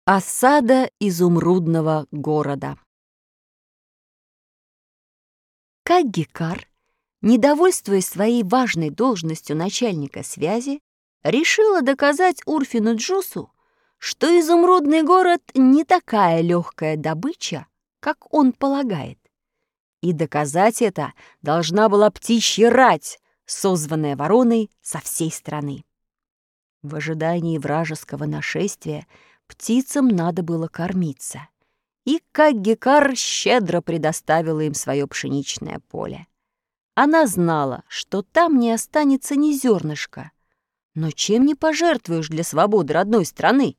Осада изумрудного города. Каггикар, недовольствуясь своей важной должностью начальника связи, решила доказать Урфину Джусу, что изумрудный город не такая легкая добыча, как он полагает. И доказать это должна была птичья рать, созванная вороной со всей страны. В ожидании вражеского нашествия птицам надо было кормиться, и Каггикар щедро предоставила им свое пшеничное поле. Она знала, что там не останется ни зернышка, но чем не пожертвуешь для свободы родной страны?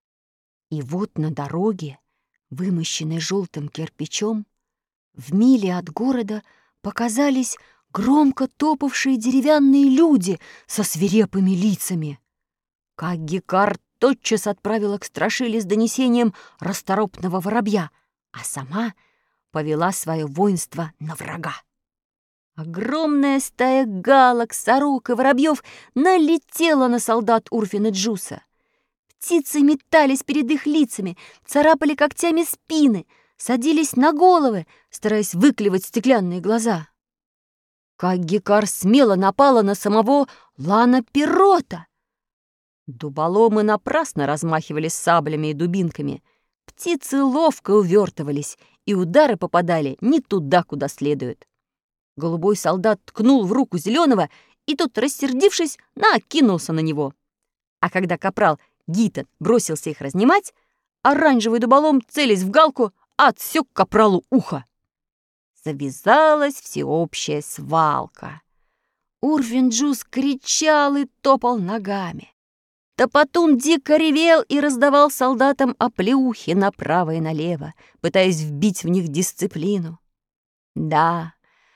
И вот на дороге, вымощенной желтым кирпичом, в миле от города показались громко топавшие деревянные люди со свирепыми лицами. Каггикар тотчас отправила к страшиле с донесением расторопного воробья, а сама повела свое воинство на врага. Огромная стая галок, сорок и воробьев налетела на солдат Урфина Джуса. Птицы метались перед их лицами, царапали когтями спины, садились на головы, стараясь выклевать стеклянные глаза. Каггикар смело напала на самого Лана-Пирота. Дуболомы напрасно размахивали саблями и дубинками. Птицы ловко увертывались, и удары попадали не туда, куда следует. Голубой солдат ткнул в руку зеленого, и тот, рассердившись, накинулся на него. А когда капрал Гитон бросился их разнимать, оранжевый дуболом, целясь в галку, отсек капралу ухо. Завязалась всеобщая свалка. Урфин Джус кричал и топал ногами. Топотун дико ревел и раздавал солдатам оплеухи направо и налево, пытаясь вбить в них дисциплину. Да,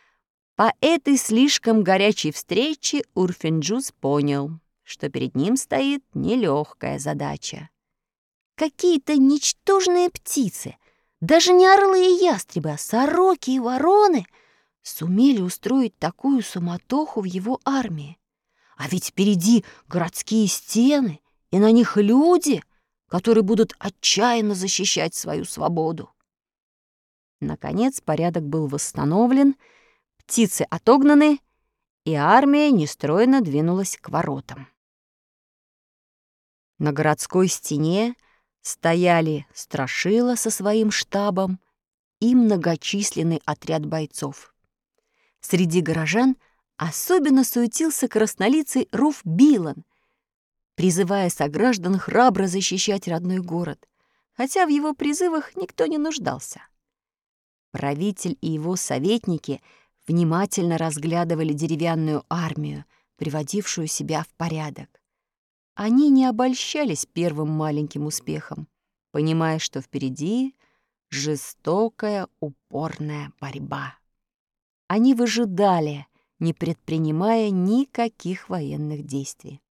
по этой слишком горячей встрече Урфин Джус понял, что перед ним стоит нелегкая задача. Какие-то ничтожные птицы, даже не орлы и ястребы, а сороки и вороны сумели устроить такую суматоху в его армии. А ведь впереди городские стены, и на них люди, которые будут отчаянно защищать свою свободу. Наконец порядок был восстановлен, птицы отогнаны, и армия нестройно двинулась к воротам. На городской стене стояли страшила со своим штабом и многочисленный отряд бойцов. Среди горожан особенно суетился краснолицый Руф Билан, призывая сограждан храбро защищать родной город, хотя в его призывах никто не нуждался. Правитель и его советники внимательно разглядывали деревянную армию, приводившую себя в порядок. Они не обольщались первым маленьким успехом, понимая, что впереди жестокая, упорная борьба. Они выжидали, не предпринимая никаких военных действий.